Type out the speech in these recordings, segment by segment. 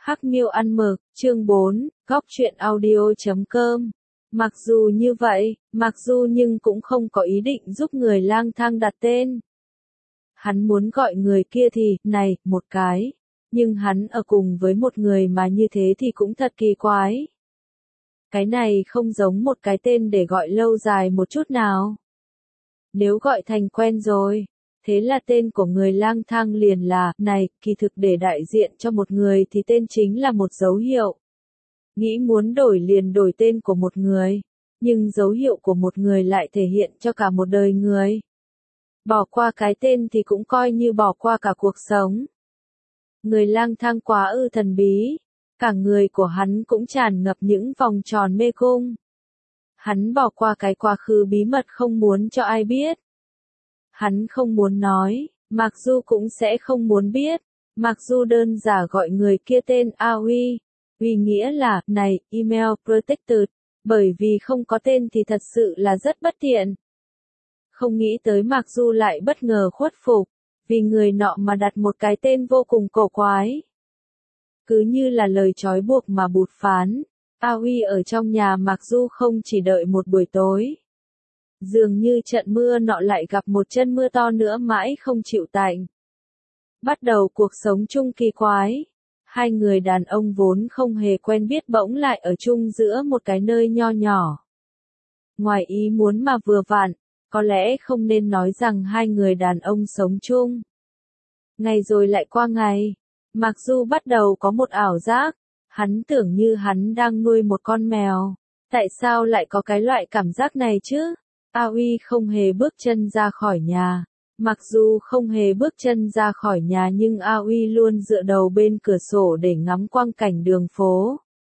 Hắc Miêu ăn mực, chương 4, góc truyện audio.com. Mặc dù như vậy, Mặc Du nhưng cũng không có ý định giúp người lang thang đặt tên. Hắn muốn gọi người kia thì, này, một cái. Nhưng hắn ở cùng với một người mà như thế thì cũng thật kỳ quái. Cái này không giống một cái tên để gọi lâu dài một chút nào. Nếu gọi thành quen rồi, thế là tên của người lang thang liền là, này, kỳ thực để đại diện cho một người thì tên chính là một dấu hiệu. Nghĩ muốn đổi liền đổi tên của một người, nhưng dấu hiệu của một người lại thể hiện cho cả một đời người. Bỏ qua cái tên thì cũng coi như bỏ qua cả cuộc sống. Người lang thang quá thần bí, cả người của hắn cũng tràn ngập những vòng tròn mê cung. Hắn bỏ qua cái quá khứ bí mật không muốn cho ai biết. Hắn không muốn nói, Mặc Du cũng sẽ không muốn biết. Mặc Du đơn giản gọi người kia tên Aoi, vì nghĩa là, này, email protected, bởi vì không có tên thì thật sự là rất bất tiện. Không nghĩ tới Mặc Du lại bất ngờ khuất phục, vì người nọ mà đặt một cái tên vô cùng cổ quái. Cứ như là lời trói buộc mà bụt phán, Aoi ở trong nhà Mặc Du không chỉ đợi một buổi tối. Dường như trận mưa nọ lại gặp một trận mưa to nữa mãi không chịu tạnh. Bắt đầu cuộc sống chung kỳ quái. Hai người đàn ông vốn không hề quen biết bỗng lại ở chung giữa một cái nơi nho nhỏ. Ngoài ý muốn mà vừa vặn, có lẽ không nên nói rằng hai người đàn ông sống chung. Ngày rồi lại qua ngày, Mặc Du bắt đầu có một ảo giác, hắn tưởng như hắn đang nuôi một con mèo. Tại sao lại có cái loại cảm giác này chứ? Aoi không hề bước chân ra khỏi nhà. Mặc dù không hề bước chân ra khỏi nhà nhưng Aoi luôn dựa đầu bên cửa sổ để ngắm quang cảnh đường phố.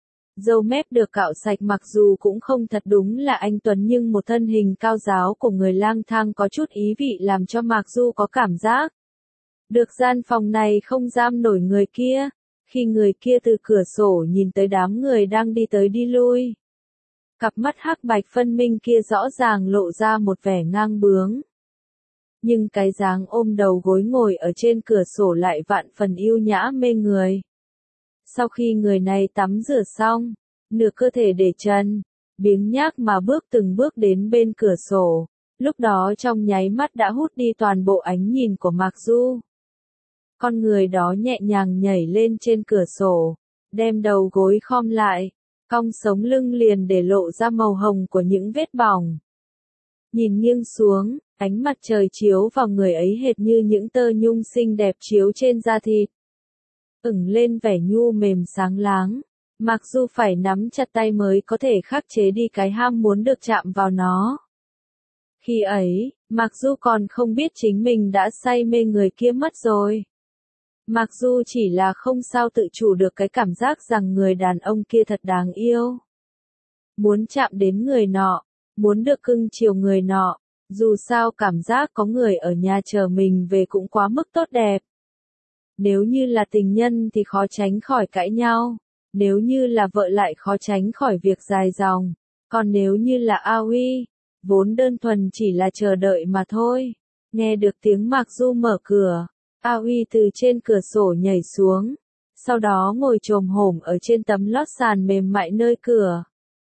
Râu mép được cạo sạch mặc dù cũng không thật đúng là anh Tuấn nhưng một thân hình cao ráo của người lang thang có chút ý vị làm cho Mặc Du có cảm giác. Được gian phòng này không giam nổi người kia, khi người kia từ cửa sổ nhìn tới đám người đang đi tới đi lui. Cặp mắt hắc bạch phân minh kia rõ ràng lộ ra một vẻ ngang bướng. Nhưng cái dáng ôm đầu gối ngồi ở trên cửa sổ lại vạn phần yêu nhã mê người. Sau khi người này tắm rửa xong, nửa cơ thể để trần, biếng nhác mà bước từng bước đến bên cửa sổ, lúc đó trong nháy mắt đã hút đi toàn bộ ánh nhìn của Mặc Du. Con người đó nhẹ nhàng nhảy lên trên cửa sổ, đem đầu gối khom lại, cong sống lưng liền để lộ ra màu hồng của những vết bỏng. Nhìn nghiêng xuống, ánh mặt trời chiếu vào người ấy hệt như những tơ nhung xinh đẹp chiếu trên da thịt. Ửng lên vẻ nhu mềm sáng láng, Mặc Du phải nắm chặt tay mới có thể khắc chế đi cái ham muốn được chạm vào nó. Khi ấy, Mặc Du còn không biết chính mình đã say mê người kia mất rồi. Mặc dù chỉ là không sao tự chủ được cái cảm giác rằng người đàn ông kia thật đáng yêu. Muốn chạm đến người nọ, muốn được cưng chiều người nọ, dù sao cảm giác có người ở nhà chờ mình về cũng quá mức tốt đẹp. Nếu như là tình nhân thì khó tránh khỏi cãi nhau, nếu như là vợ lại khó tránh khỏi việc dài dòng, còn nếu như là Aoi, vốn đơn thuần chỉ là chờ đợi mà thôi. Nghe được tiếng Mặc Du mở cửa. Aoi từ trên cửa sổ nhảy xuống, sau đó ngồi chồm hổm ở trên tấm lót sàn mềm mại nơi cửa.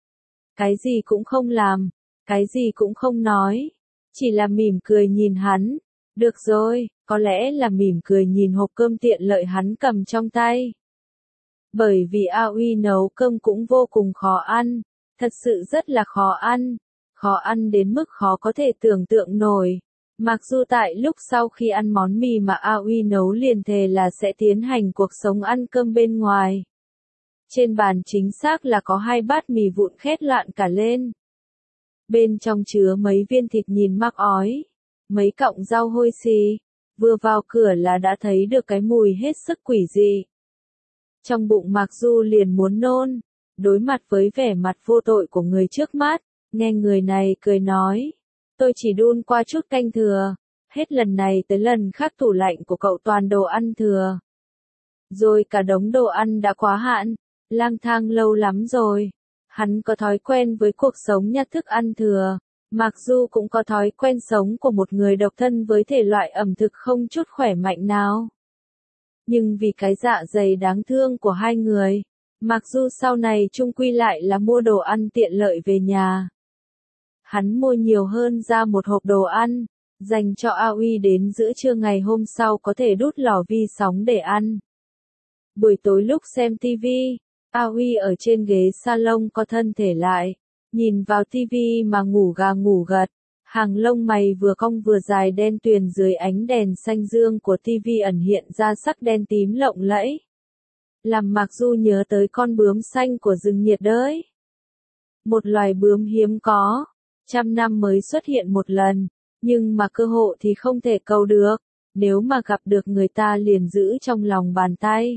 Cái gì cũng không làm, cái gì cũng không nói, chỉ là mỉm cười nhìn hắn. Được rồi, có lẽ là mỉm cười nhìn hộp cơm tiện lợi hắn cầm trong tay. Bởi vì Aoi nấu cơm cũng vô cùng khó ăn, thật sự rất là khó ăn đến mức khó có thể tưởng tượng nổi. Mặc dù tại lúc sau khi ăn món mì mà Aoi nấu liền thề là sẽ tiến hành cuộc sống ăn cơm bên ngoài. Trên bàn chính xác là có 2 bát mì vụn khét loạn cả lên. Bên trong chứa mấy viên thịt nhìn mắc ói, mấy cọng rau hôi xì, vừa vào cửa là đã thấy được cái mùi hết sức quỷ dị. Trong bụng Mặc Du liền muốn nôn, đối mặt với vẻ mặt vô tội của người trước mắt, nghe người này cười nói. Tôi chỉ đun qua chút canh thừa, hết lần này tới lần khác tủ lạnh của cậu toàn đồ ăn thừa. Rồi cả đống đồ ăn đã quá hạn, lang thang lâu lắm rồi. Hắn có thói quen với cuộc sống nhặt thức ăn thừa, Mặc Du cũng có thói quen sống của một người độc thân với thể loại ẩm thực không chút khỏe mạnh nào. Nhưng vì cái dạ dày đáng thương của hai người, Mạc Du sau này chung quy lại là mua đồ ăn tiện lợi về nhà. Hắn mua nhiều hơn ra một hộp đồ ăn, dành cho A Uy đến giữa trưa ngày hôm sau có thể đút lò vi sóng để ăn. Buổi tối lúc xem TV, A Uy ở trên ghế salon co thân thể lại, nhìn vào TV mà ngủ gà ngủ gật, hàng lông mày vừa cong vừa dài đen tuyền dưới ánh đèn xanh dương của TV ẩn hiện ra sắc đen tím lộng lẫy. Làm Mạc Du nhớ tới con bướm xanh của rừng nhiệt đới. Một loài bướm hiếm có, 100 năm mới xuất hiện một lần, nhưng mà cơ hội thì không thể cầu được, nếu mà gặp được người ta liền giữ trong lòng bàn tay.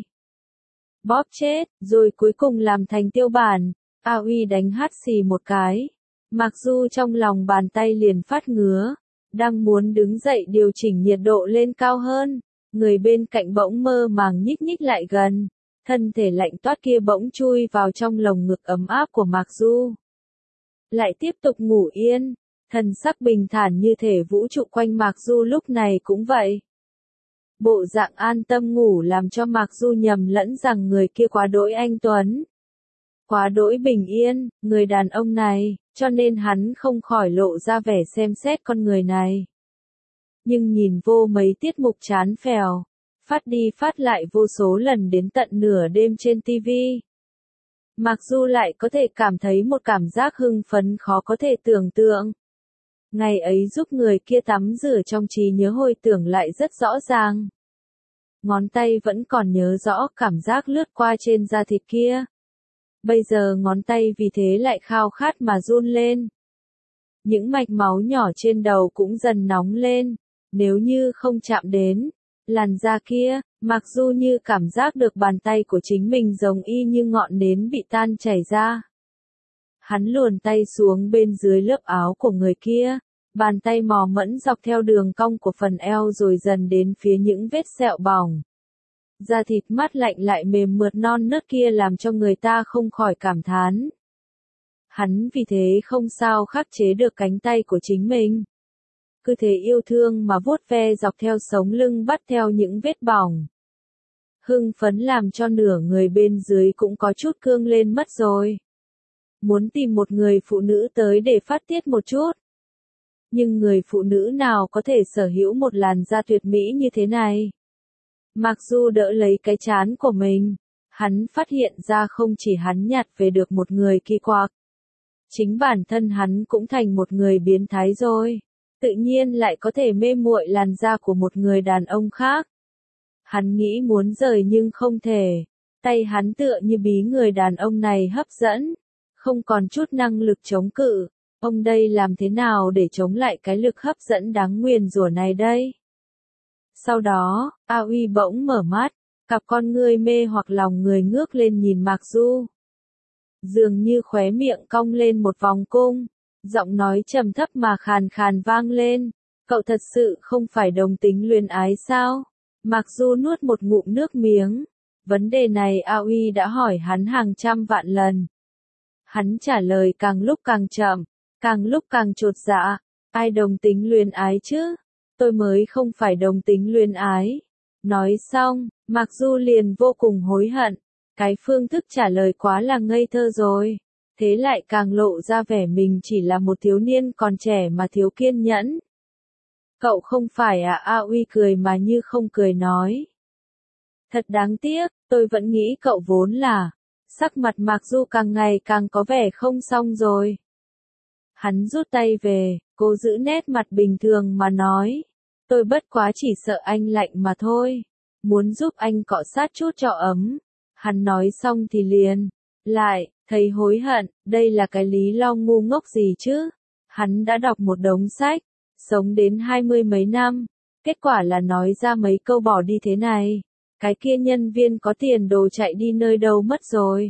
Bóp chết, rồi cuối cùng làm thành tiêu bản, A Uy đánh hắt xì một cái. Mạc Du trong lòng bàn tay liền phát ngứa, đang muốn đứng dậy điều chỉnh nhiệt độ lên cao hơn, người bên cạnh bỗng mơ màng nhích nhích lại gần, thân thể lạnh toát kia bỗng chui vào trong lồng ngực ấm áp của Mạc Du. Lại tiếp tục ngủ yên, thần sắc bình thản như thể vũ trụ quanh Mạc Du lúc này cũng vậy. Bộ dạng an tâm ngủ làm cho Mạc Du nhầm lẫn rằng người kia quá đỗi anh tuấn, quá đỗi bình yên, người đàn ông này, cho nên hắn không khỏi lộ ra vẻ xem xét con người này. Nhưng nhìn vô mấy tiết mục chán phèo, phát đi phát lại vô số lần đến tận nửa đêm trên TV. Mạc Du lại có thể cảm thấy một cảm giác hưng phấn khó có thể tưởng tượng. Ngày ấy giúp người kia tắm rửa trong trí nhớ hồi tưởng lại rất rõ ràng. Ngón tay vẫn còn nhớ rõ cảm giác lướt qua trên da thịt kia. Bây giờ ngón tay vì thế lại khao khát mà run lên. Những mạch máu nhỏ trên đầu cũng dần nóng lên, nếu như không chạm đến làn da kia, Mạc Du như cảm giác được bàn tay của chính mình giống y như ngọn nến bị tan chảy ra. Hắn luồn tay xuống bên dưới lớp áo của người kia, bàn tay mò mẫm dọc theo đường cong của phần eo rồi dần đến phía những vết sẹo bỏng. Da thịt mát lạnh lại mềm mượt non nớt kia làm cho người ta không khỏi cảm thán. Hắn vì thế không sao khắc chế được cánh tay của chính mình. Cứ thế yêu thương mà vuốt ve dọc theo sống lưng bắt theo những vết bỏng. Hưng phấn làm cho nửa người bên dưới cũng có chút cương lên mất rồi. Muốn tìm một người phụ nữ tới để phát tiết một chút. Nhưng người phụ nữ nào có thể sở hữu một làn da tuyệt mỹ như thế này? Mạc Du đỡ lấy cái trán của mình, hắn phát hiện ra không chỉ hắn nhặt về được một người kỳ quặc. Chính bản thân hắn cũng thành một người biến thái rồi, tự nhiên lại có thể mê muội làn da của một người đàn ông khác. Hắn nghĩ muốn rời nhưng không thể, tay hắn tựa như bí người đàn ông này hấp dẫn, không còn chút năng lực chống cự. Ông đây làm thế nào để chống lại cái lực hấp dẫn đáng nguyền rủa này đây? Sau đó, A Uy bỗng mở mắt, cặp con ngươi mê hoặc lòng người ngước lên nhìn Mạc Du. Dường như khóe miệng cong lên một vòng cung, giọng nói trầm thấp mà khàn khàn vang lên. Cậu thật sự không phải đồng tính luyến ái sao? Mạc Du nuốt một ngụm nước miếng. Vấn đề này A Uy đã hỏi hắn hàng trăm vạn lần. Hắn trả lời càng lúc càng chậm, càng lúc càng chột dạ. Ai đồng tính luyến ái chứ? Tôi mới không phải đồng tính luyến ái. Nói xong, Mạc Du liền vô cùng hối hận. Cái phương thức trả lời quá là ngây thơ rồi. Thế lại càng lộ ra vẻ mình chỉ là một thiếu niên còn trẻ mà thiếu kiên nhẫn. Cậu không phải à? A Uy cười mà như không cười nói. Thật đáng tiếc, tôi vẫn nghĩ cậu vốn là. Sắc mặt Mạc Du càng ngày càng có vẻ không xong rồi. Hắn rút tay về, cố giữ nét mặt bình thường mà nói. Tôi bất quá chỉ sợ anh lạnh mà thôi. Muốn giúp anh cọ sát chút cho ấm. Hắn nói xong thì liền lại thấy hối hận, đây là cái lý lo ngu ngốc gì chứ? Hắn đã đọc một đống sách, sống đến 20 mấy năm, kết quả là nói ra mấy câu bỏ đi thế này. Cái kia nhân viên có tiền đồ chạy đi nơi đâu mất rồi.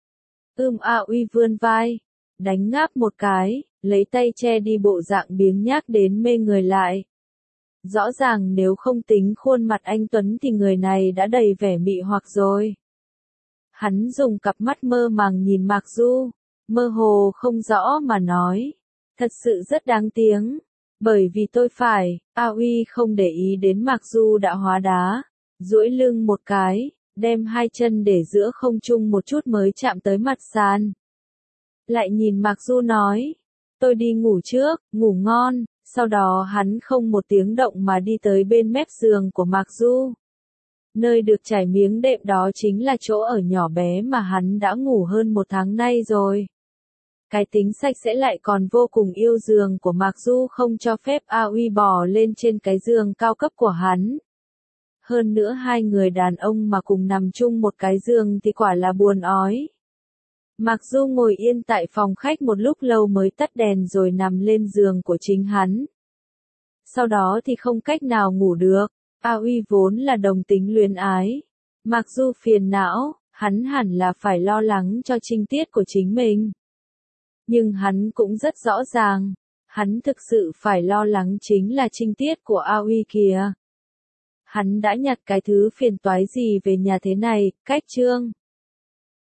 A Uy vươn vai, đánh ngáp một cái, lấy tay che đi bộ dạng biếng nhác đến mê người lại. Rõ ràng nếu không tính khuôn mặt anh Tuấn thì người này đã đầy vẻ mị hoặc rồi. Hắn dùng cặp mắt mơ màng nhìn Mạc Du, mơ hồ không rõ mà nói. Thật sự rất đáng tiếng, bởi vì tôi phải. A Uy không để ý đến Mạc Du đã hóa đá, duỗi lưng một cái, đem hai chân để giữa không trung một chút mới chạm tới mặt sàn. Lại nhìn Mạc Du nói, tôi đi ngủ trước, ngủ ngon, sau đó hắn không một tiếng động mà đi tới bên mép giường của Mạc Du. Nơi được trải miếng đệm đó chính là chỗ ở nhỏ bé mà hắn đã ngủ hơn một tháng nay rồi. Cái tính sạch sẽ lại còn vô cùng yêu giường của Mạc Du không cho phép A Uy bò lên trên cái giường cao cấp của hắn. Hơn nữa hai người đàn ông mà cùng nằm chung một cái giường thì quả là buồn ói. Mạc Du ngồi yên tại phòng khách một lúc lâu mới tắt đèn rồi nằm lên giường của chính hắn. Sau đó thì không cách nào ngủ được. A Uy vốn là đồng tính luyến ái. Mạc Du phiền não, hắn hẳn là phải lo lắng cho trinh tiết của chính mình. Nhưng hắn cũng rất rõ ràng, hắn thực sự phải lo lắng chính là trinh tiết của A Uy kìa. Hắn đã nhặt cái thứ phiền toái gì về nhà thế này, cách chương.